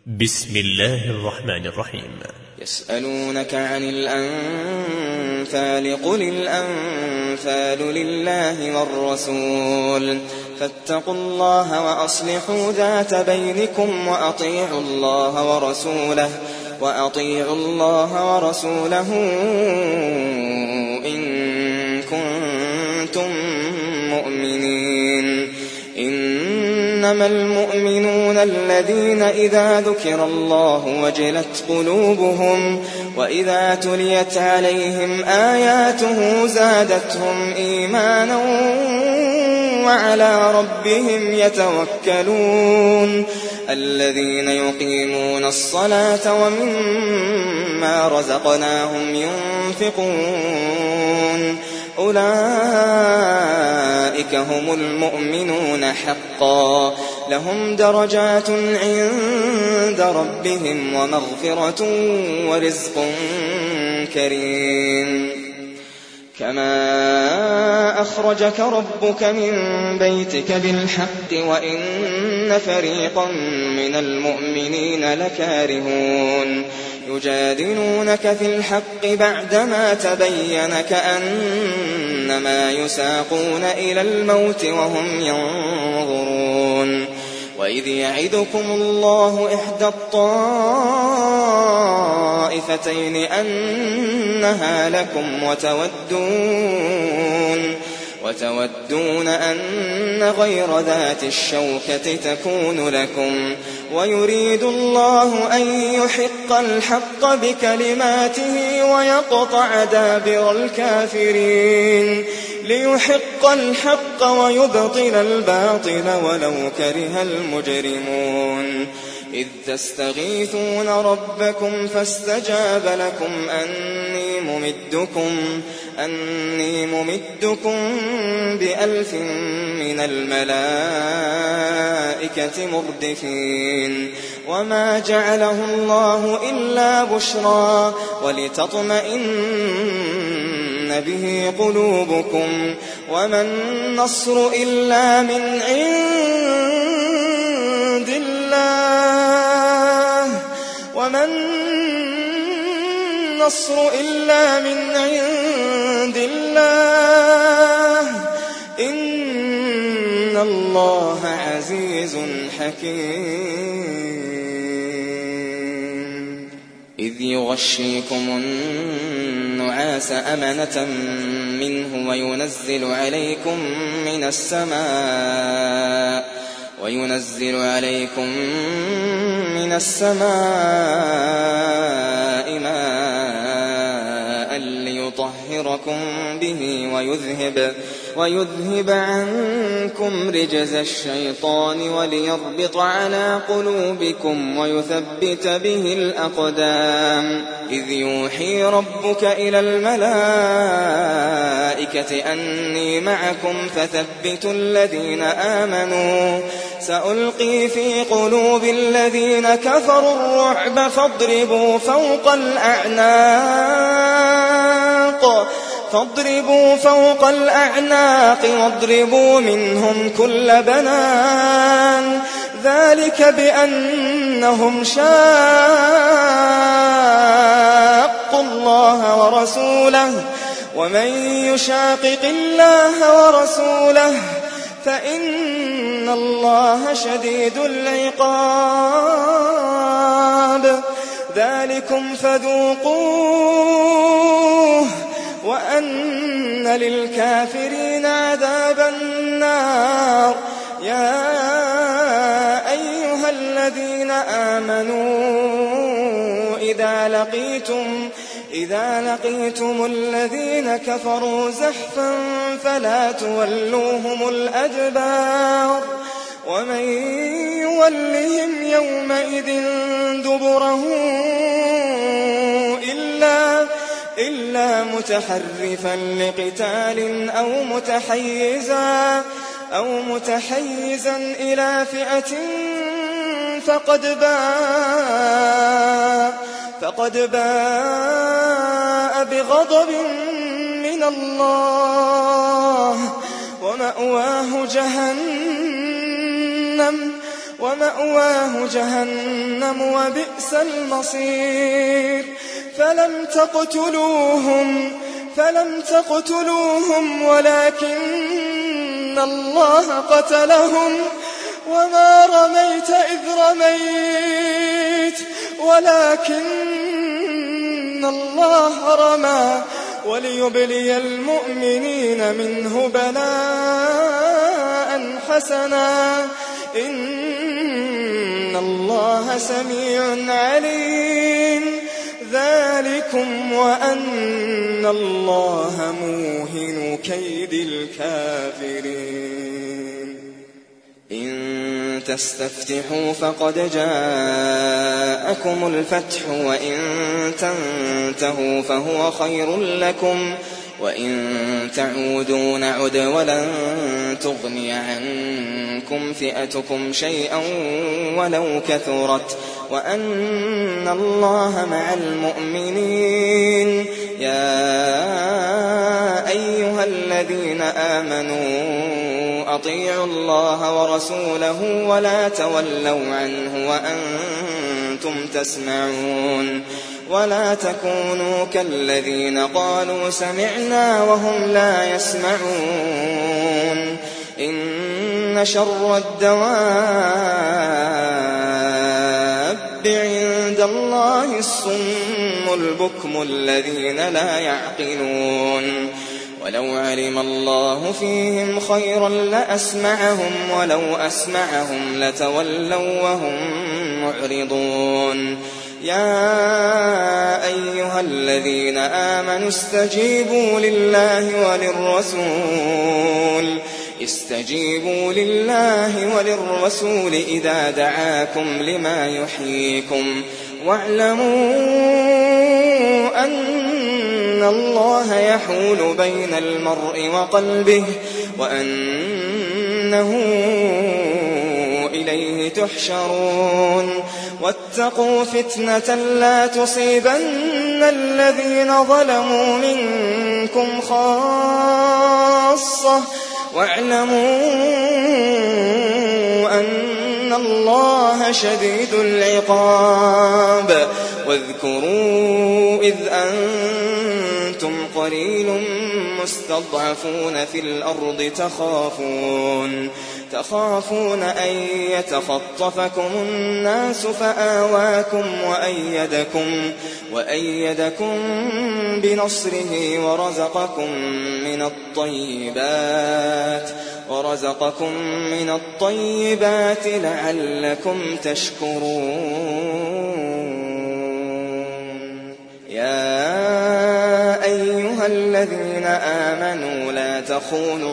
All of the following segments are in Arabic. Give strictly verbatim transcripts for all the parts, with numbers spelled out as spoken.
بسم الله الرحمن الرحيم. يسألونك عن الأنفال قل الأنفال لله والرسول فاتقوا الله وأصلحوا ذات بينكم وأطيعوا الله ورسوله وأطيعوا الله ورسوله إن كنتم مؤمنين. إنما المؤمنون الذين إذا ذكر الله وجلت قلوبهم وإذا تليت عليهم آياته زادتهم إيمانا وعلى ربهم يتوكلون. الذين يقيمون الصلاة ومما رزقناهم ينفقون أولئك هم المؤمنون حقا لهم درجات عند ربهم ومغفرة ورزق كريم. كما أخرجك ربك من بيتك بالحق وإن فريقا من المؤمنين لكارهون يجادلونك في الحق بعدما تبين كأنما يساقون إلى الموت وهم ينظرون. وإذ يعدكم الله إحدى الطائفتين أنها لكم وتودون وتودون أن غير ذات الشوكة تكون لكم ويريد الله أن يحق الحق بكلماته ويقطع دابر الكافرين ليحق الحق ويبطل الباطل ولو كره المجرمون. إذ تستغيثون ربكم فاستجاب لكم أني ممدكم أني ممدكم بألف من الملائكة مردفين. وما جعله الله إلا بشرى ولتطمئن به قلوبكم وما النصر إلا من عند الله وما النصر إلا من عند الله إن الله عزيز حكيم. إذ يغشيكم النعاس أمنة منه وينزل عليكم من السماء وينزل عليكم من السماء ماء ليطهركم به ويذهب ويذهب عنكم رجز الشيطان وليربط على قلوبكم ويثبت به الأقدام. إذ يوحي ربك إلى الملائكة أني معكم فثبتوا الذين آمنوا سألقي في قلوب الذين كفروا الرعب فاضربوا فوق الأعناق فاضربوا فوق الأعناق واضربوا منهم كل بنان ذلك بأنهم شاقوا الله ورسوله ومن يشاقق الله ورسوله فإن الله شديد العقاب. ذلكم فذوقوه وأن للكافرين عذاب النار. يا أيها الذين آمنوا إذا لقيتم إذا لقيتم الذين كفروا زحفا فلا تولوهم الأدبار ومن يولهم يومئذ دبره إلا إلا متحرفا لقتال أو متحيزا أو متحيزا إلى فئة فقد باء فقد باء بغضب من الله ومأواه جهنم ومأواه جهنم وبئس المصير فلم تقتلوهم فلم تقتلوهم ولكن الله قتلهم وما رميت إذ رميت ولكن الله رمى وليبلي المؤمنين منه بلاء حسنا إن الله سميع عليم ذلكم وأن الله موهن كيد الكافرين إن تستفتحوا فقد جاءكم الفتح وإن تنتهوا فهو خير لكم وإن تعودوا نعد ولن تغني عنكم فئتكم شيئا ولو كثرت وأن الله مع المؤمنين يا أيها الذين آمنوا أطيعوا الله ورسوله ولا تولوا عنه وأنتم تسمعون ولا تكونوا كالذين قالوا سمعنا وهم لا يسمعون إن شر الدواب عند الله الصم البكم الذين لا يعقلون ولو علم الله فيهم خيرا لأسمعهم ولو أسمعهم لتولوا وهم معرضون يا أيها الذين آمنوا استجيبوا لله وللرسول استجيبوا لله وللرسول إذا دعاكم لما يحييكم واعلموا أن الله يحول بين المرء وقلبه وأنه إليه تحشرون واتقوا فتنة لا تصيبن الذين ظلموا منكم خاصة واعلموا أن الله شديد العقاب واذكروا إذ أنتم قليل مستضعفون في الأرض تخافون تخافون أن يتخطفكم الناس فآواكم وأيدكم, وأيدكم بنصره ورزقكم من الطيبات ورزقكم من الطيبات لعلكم تشكرون يا أيها الذين آمنوا لا تخونوا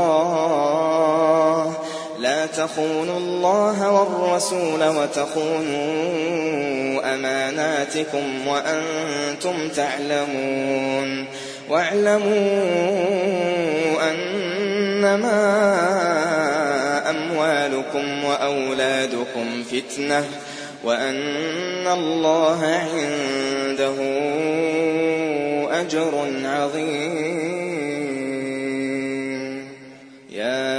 الله لا تخونوا الله والرسول وتخونوا أماناتكم وأنتم تعلمون واعلموا أنما أموالكم وأولادكم فتنة وأن الله عنده أجر عظيم يا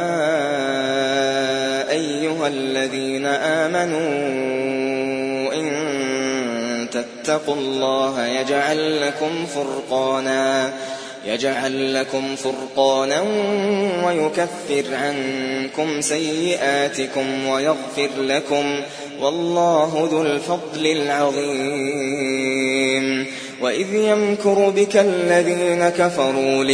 أيها الذين آمنوا إن تتقوا الله يجعل لكم فرقانا يجعل لكم فرقانا ويكفر عنكم سيئاتكم ويغفر لكم والله ذو الفضل العظيم وإذ يمكر بك الذين كفروا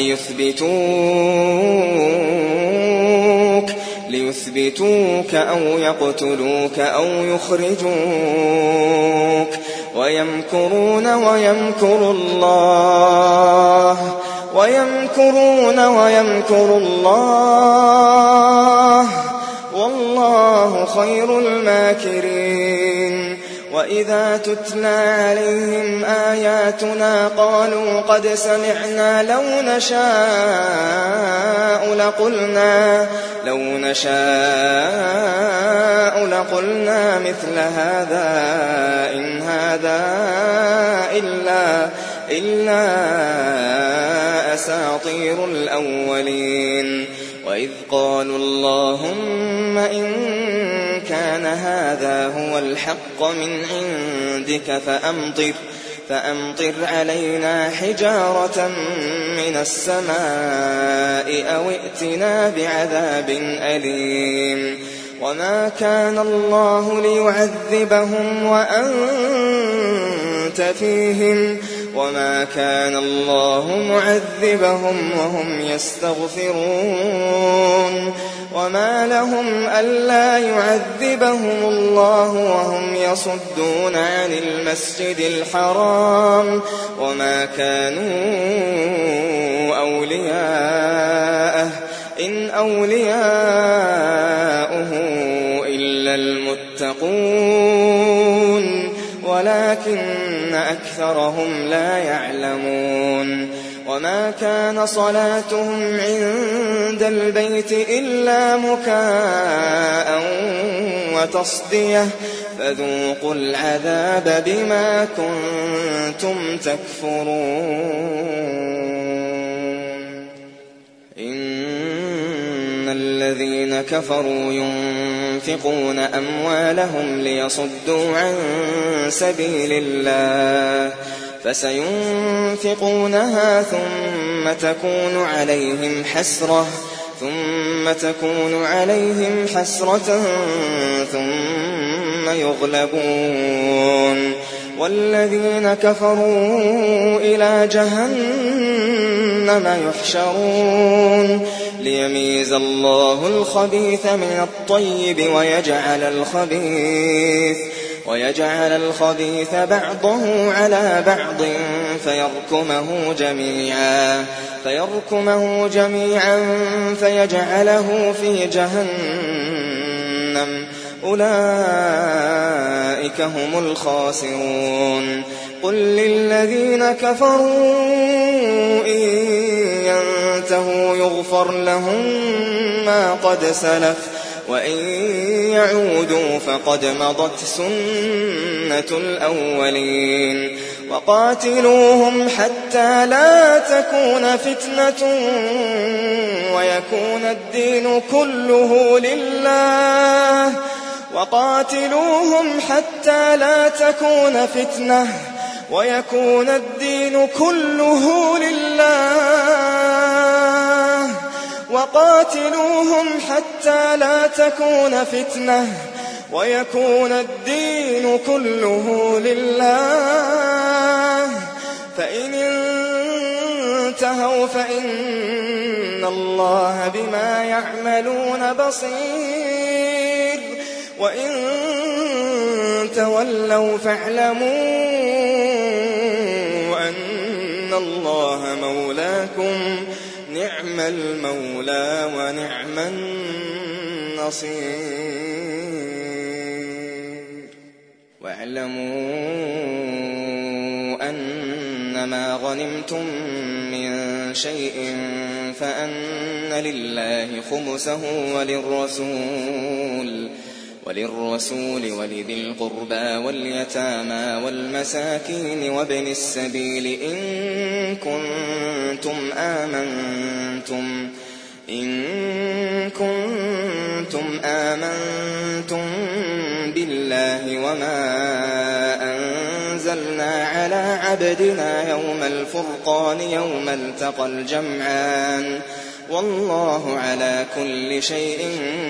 ليثبتوك ليثبتوك أو يقتلوك أو يخرجوك ويمكرون ويمكر الله ويمكرون ويمكر الله والله خير الماكرين وإذا تتلى عليهم آياتنا قالوا قد سمعنا لو نشاء لقلنا لو نشاء لقلنا مثل هذا إن هذا إلا إلا أساطير الأولين وإذ قالوا اللهم إن كان هذا هو الحق من عندك فأمطر فأمطر علينا حجارة من السماء أو ائتنا بعذاب أليم وما كان الله ليعذبهم وأنت فيهم وما كان الله معذبهم وهم يستغفرون وما لهم ألا يعذبهم الله وهم يصدون عن المسجد الحرام وما كانوا أولياءه إن أولياؤه إلا المتقون ولكن أكثرهم لا يعلمون وما كان صلاتهم عند البيت إلا مكاء وتصدية فذوقوا العذاب بما كنتم تكفرون إن الذين كفروا ينفقون أموالهم ليصدوا عن سبيل الله فسينفقونها ثم تكون عليهم حسرة ثم تكون عليهم حسرة ثم يغلبون والذين كفروا إلى جهنم يحشرون ليميز الله الخبيث من الطيب ويجعل الخبيث ويجعل الخبيث بعضه على بعض فيركمه جميعا فيركمه جميعا فيجعله في جهنم أولئك هم الخاسرون قل للذين كفروا إن ينتهوا يغفر لهم ما قد سلف وإن يعودوا فقد مضت سنة الأولين وقاتلوهم حتى لا تكون فتنة ويكون الدين كله لله وقاتلوهم حتى لا تكون فتنة ويكون الدين كله لله وقاتلوهم حتى لا تكون فتنة ويكون الدين كله لله فإن انتهوا فإن الله بما يعملون بصير وإن تولوا فاعلموا أن الله مولاكم نعم المولى ونعم النصير واعلموا أنما غنمتم من شيء فأن لله خمسه وللرسول وللرسول ولذي القربى واليتامى والمساكين وابن السبيل إن كنتم آمنتم إن كنتم آمنتم بالله وما أنزلنا على عبدنا يوم الفرقان يوم التقى الجمعان والله على كل شيء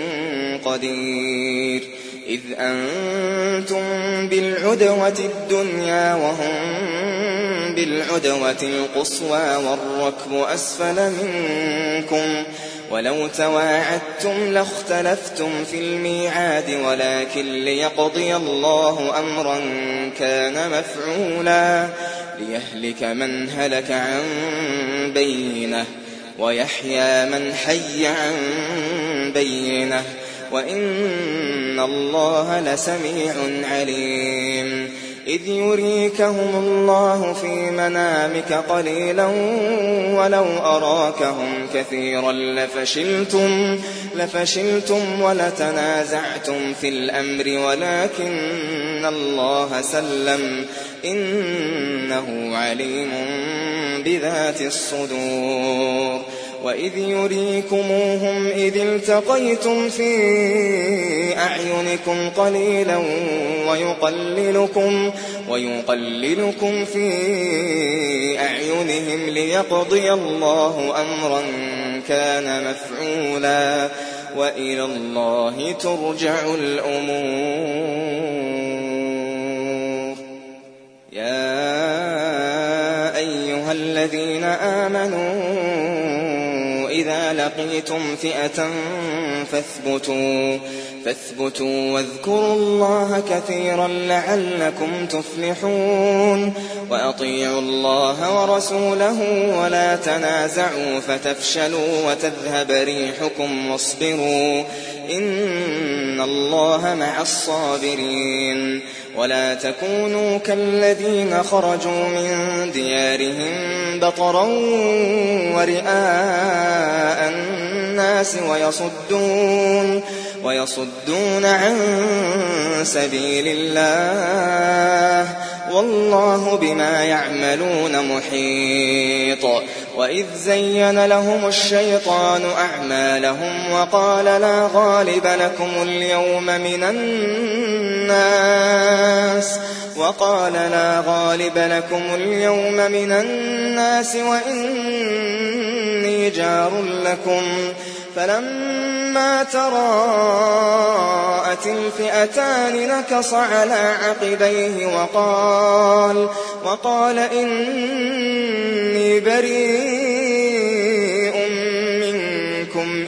قدير إذ أنتم بالعدوة الدنيا وهم بالعدوة القصوى والركب أسفل منكم ولو تواعدتم لاختلفتم في الميعاد ولكن ليقضي الله أمرا كان مفعولا ليهلك من هلك عن بينه ويحيى من حي عن بينه وإن الله لسميع عليم إذ يريكهم الله في منامك قليلا ولو أراكهم كثيرا لفشلتم, لفشلتم ولتنازعتم في الأمر ولكن الله سلم إنه عليم بذات الصدور وإذ يريكموهم إذ التقيتم في أعينكم قليلا ويقللكم, ويقللكم في أعينهم ليقضي الله أمرا كان مفعولا وإلى الله ترجع الأمور. يا أيها الذين آمنوا إذا لقيتم فئة فاثبتوا فاثبتوا واذكروا الله كثيرا لعلكم تفلحون. وأطيعوا الله ورسوله ولا تنازعوا فتفشلوا وتذهب ريحكم واصبروا إن الله مع الصابرين. ولا تكونوا كالذين خرجوا من ديارهم بطرا ورئاء الناس ويصدون ويصدون عن سبيل الله والله بما يعملون محيط. وإذ زين لهم الشيطان أعمالهم وقال لا غالب لكم اليوم من الناس وقال لا غالب لكم اليوم من الناس وإني جار لكم فلما تراءت الفئتان نكص على عقبيه وقال, وقال إني بريء منكم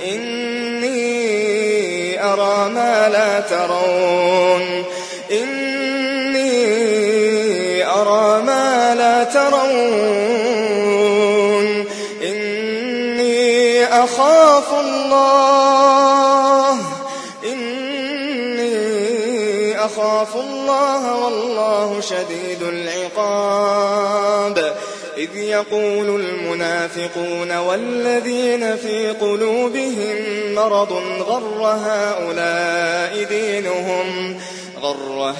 إني أرى ما لا ترون إني أرى ما لا ترون إني أخاف الله إني أخاف الله والله شديد العقاب. إذ يقول المنافقون والذين في قلوبهم مرض غر هؤلاء دينهم غر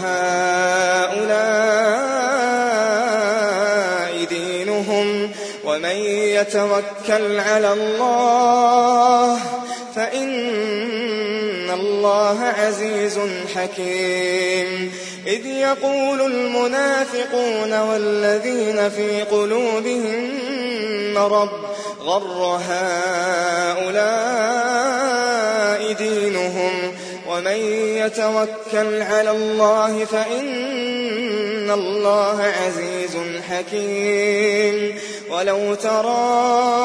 هؤلاء دينهم ومن يتوكل على الله فإن الله عزيز حكيم. إذ يقول المنافقون والذين في قلوبهم مرض غر هؤلاء دينهم ومن يتوكل على الله فإن الله عزيز حكيم. ولو ترى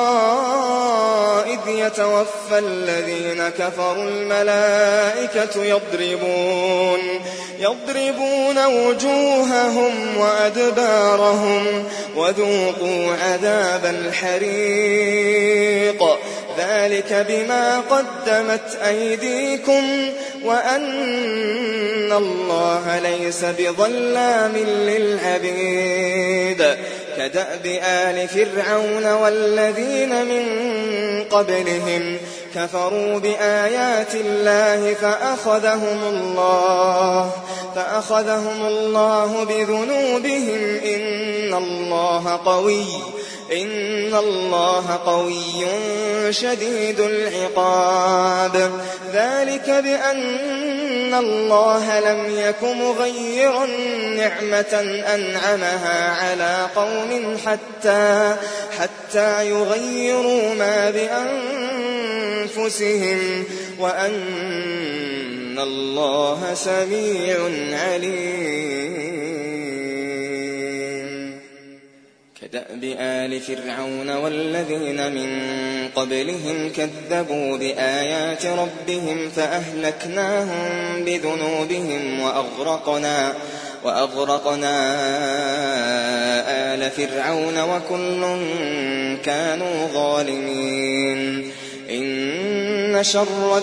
إذ يتوفى الذين كفروا الملائكة يضربون يضربون وجوههم وأدبارهم وذوقوا عذاب الحريق ذلك بما قدمت أيديكم وأن الله ليس بظلام للعبيد. كدأب آل فرعون والذين من قبلهم كفروا بآيات الله فأخذهم الله فأخذهم الله بذنوبهم إن الله قوي إن الله قوي شديد العقاب. ذلك بأن الله لم يك مغيرا نعمة أنعمها على قوم حتى حتى يغيروا ما بأنفسهم وأن الله سميع عليم. كدأب آل فرعون والذين من قبلهم كذبوا بآيات ربهم فأهلكناهم بذنوبهم وأغرقنا وأغرقنا آل فرعون وكل كانوا ظالمين. إن شر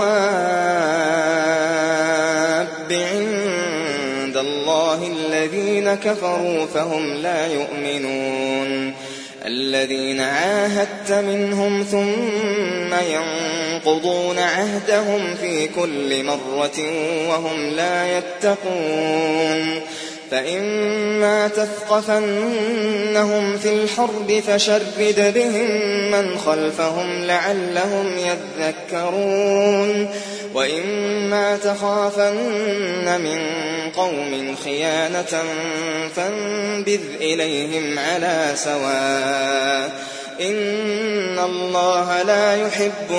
الدواب عند الله الذين كفروا فهم لا يؤمنون. الذين عاهدت منهم ثم ينقضون عهدهم في كل مرة وهم لا يتقون. فإما تثقفنهم في الحرب فشرد بهم من خلفهم لعلهم يذكرون وإما تخافن من قوم خيانة فانبذ إليهم على سواء إن الله لا يحب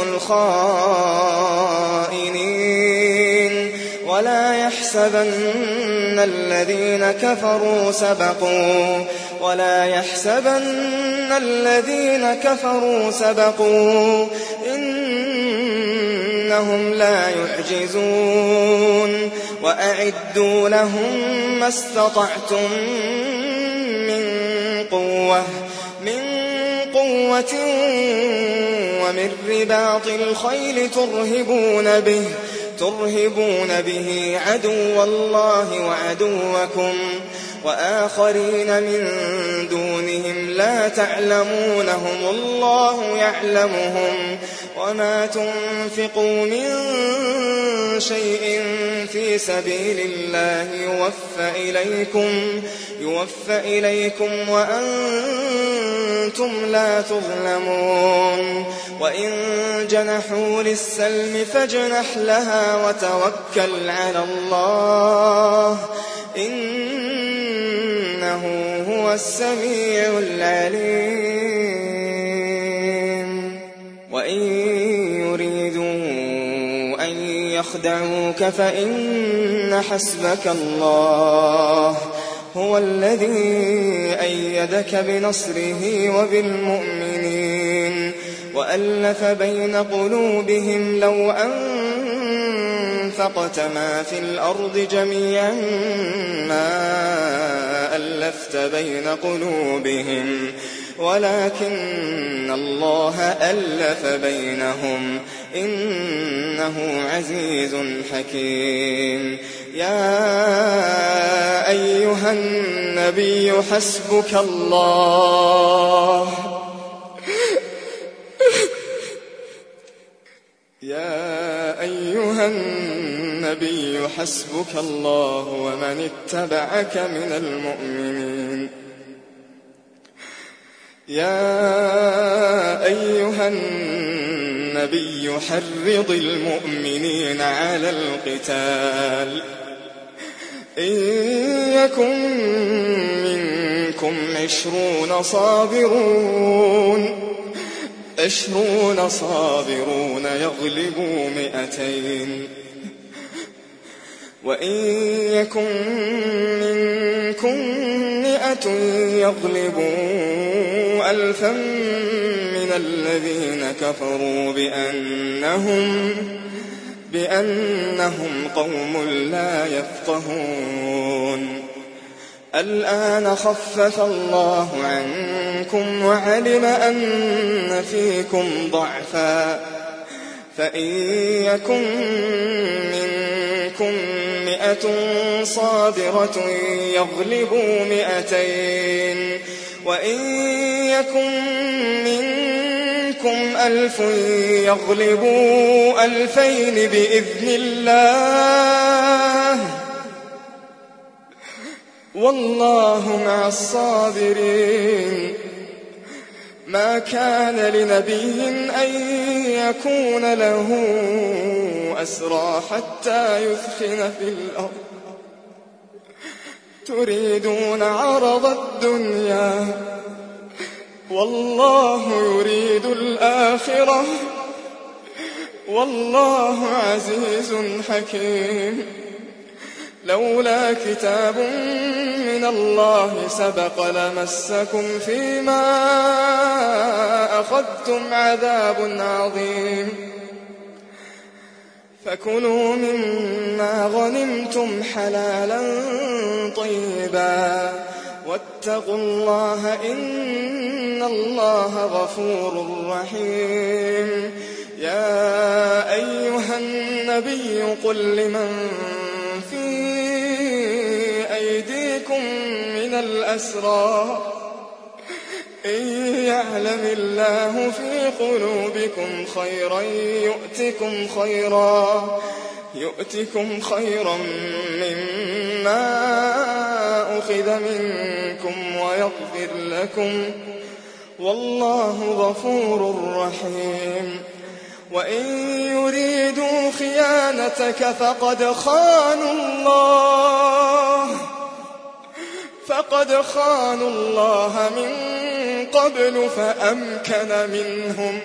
الخائنين ولا يحسبن الذين كفروا سبقوا ولا يحسبن الذين كفروا سبقوا إنهم لا يعجزون وأعدوا لهم ما استطعتم من قوة من قوة ومن رباط الخيل ترهبون به ترهبون به عدو الله وعدوكم وآخرين من دونهم لا تعلمونهم الله يعلمهم وما تنفقوا من شيء في سبيل الله يوفى إليكم يوفى إليكم وأنتم لا تظلمون وإن جنحوا للسلم فاجنح لها وتوكل على الله إنه هو السميع العليم وإن يريدوا أن يخدعوك فإن حسبك الله هو الذي أيدك بنصره وبالمؤمنين وألف بين قلوبهم لو أنفقت ما في الأرض جميعا ما ألفت بين قلوبهم ولكن الله ألف بينهم إنه عزيز حكيم يا أيها النبي حسبك الله يا أيها النبي حسبك الله ومن اتبعك من المؤمنين يا أيها النبي حرض المؤمنين على القتال إن يكن منكم عشرون صابرون عشرون صابرون يغلبوا مئتين وإن يكن منكم مئة يغلبوا ألفا من الذين كفروا بأنهم بأنهم قوم لا يفقهون الآن خفف الله عنكم وعلم أن فيكم ضعفا فإن يكن منكم مئة صابرة يغلبوا مئتين وإن يكن منكم ألف يغلبوا ألفين بإذن الله والله مع الصابرين ما كان لنبي أن يكون له أسرى حتى يثخن في الأرض تريدون عرض الدنيا والله يريد الآخرة والله عزيز حكيم لولا كتاب من الله سبق لمسكم فيما أخذتم عذاب عظيم فكلوا مما غنمتم حلالا طيبا واتقوا الله إن الله غفور رحيم يا أيها النبي قل لمن في أيديكم من الأسرى إن يعلم الله في قلوبكم خيرا يؤتكم خيرا يؤتكم خيرا مما يؤاخذ منكم ويغفر لكم، والله غفور رحيم. وإن يريدوا خيانتك فقد خانوا الله فقد خانوا الله من قبل فأمكن منهم،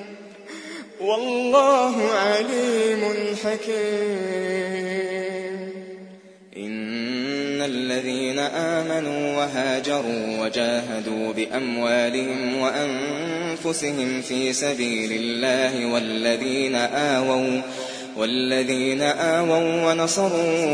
والله عليم حكيم. إن الذين آمنوا وهاجروا وجاهدوا بأموالهم وأنفسهم في سبيل الله والذين آووا والذين آووا ونصروا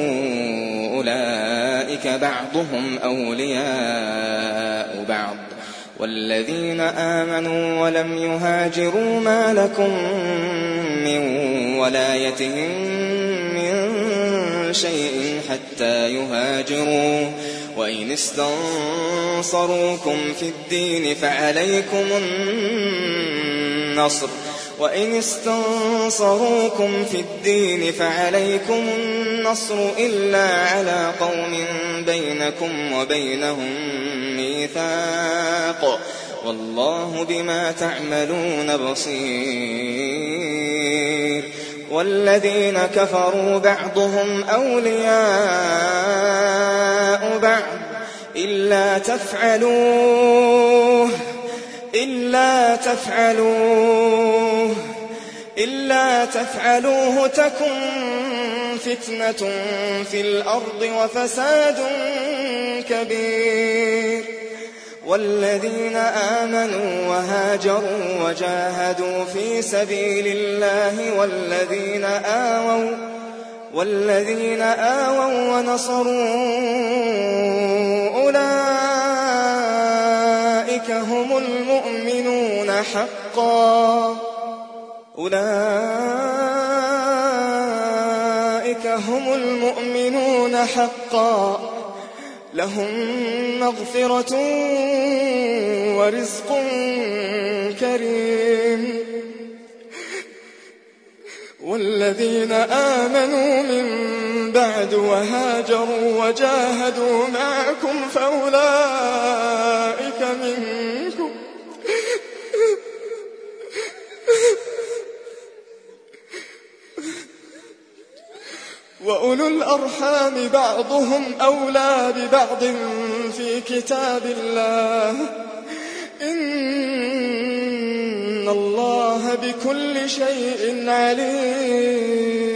أولئك بعضهم أولياء بعض، والذين آمنوا ولم يهاجروا ما لكم من ولايتهم من شيء حتى يهاجروا، وإن استنصروكم في الدين فعليكم النصر وإن استنصروكم في الدين فعليكم النصر إلا على قوم بينكم وبينهم ميثاق، والله بما تعملون بصير. والذين كفروا بعضهم أولياء بعض إلا تفعلوه إلا تفعلوه إلا تفعلوه تكن فتنة في الأرض وفساد كبير. والذين آمنوا وهاجروا وجاهدوا في سبيل الله والذين آووا والذين آووا ونصروا أولئك هم المؤمنون حقا أولئك هم المؤمنون حقا لهم مغفرة ورزق كريم. والذين آمنوا من بعد وهاجروا وجاهدوا معكم فأولئك منكم وأولو الأرحام بعضهم أولى ببعض في كتاب الله، إن الله بكل شيء عليم.